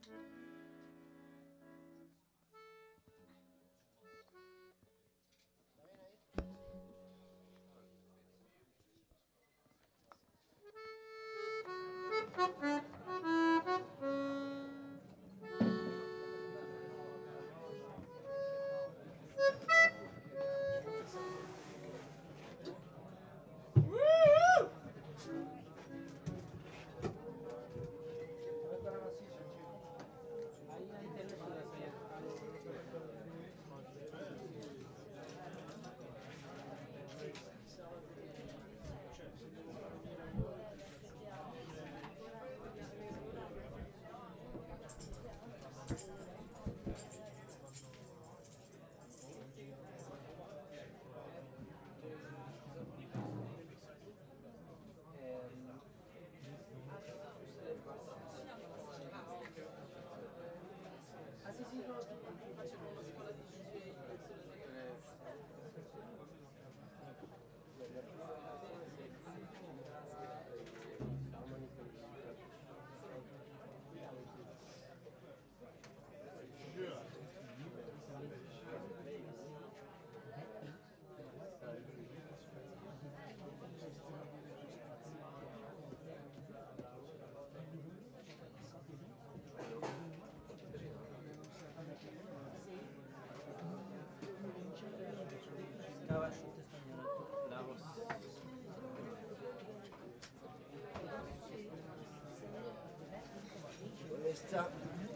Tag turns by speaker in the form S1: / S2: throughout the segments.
S1: Questa.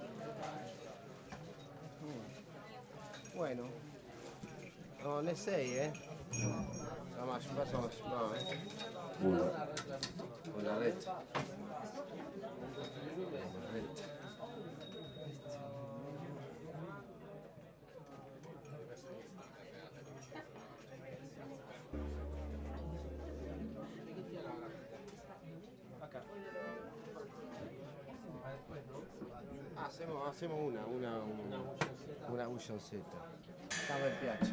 S1: Bueno. No, ne sei, No, ma si passa no, con la retta. Hacemos una buchoncetta. A me piace.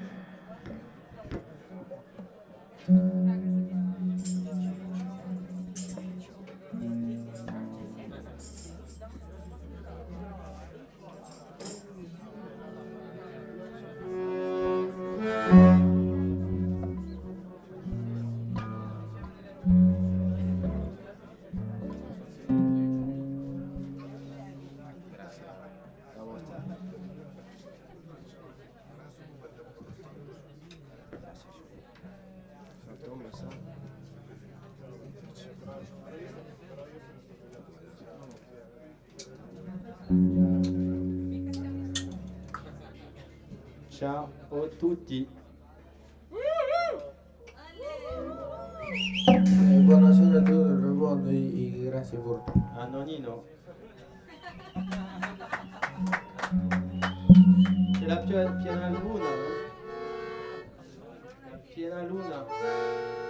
S2: Ciao a tutti.
S1: Buonasera a tutto il mondo e grazie per tutto.
S2: A Nonino. C'è la piena luna, no? La piena luna.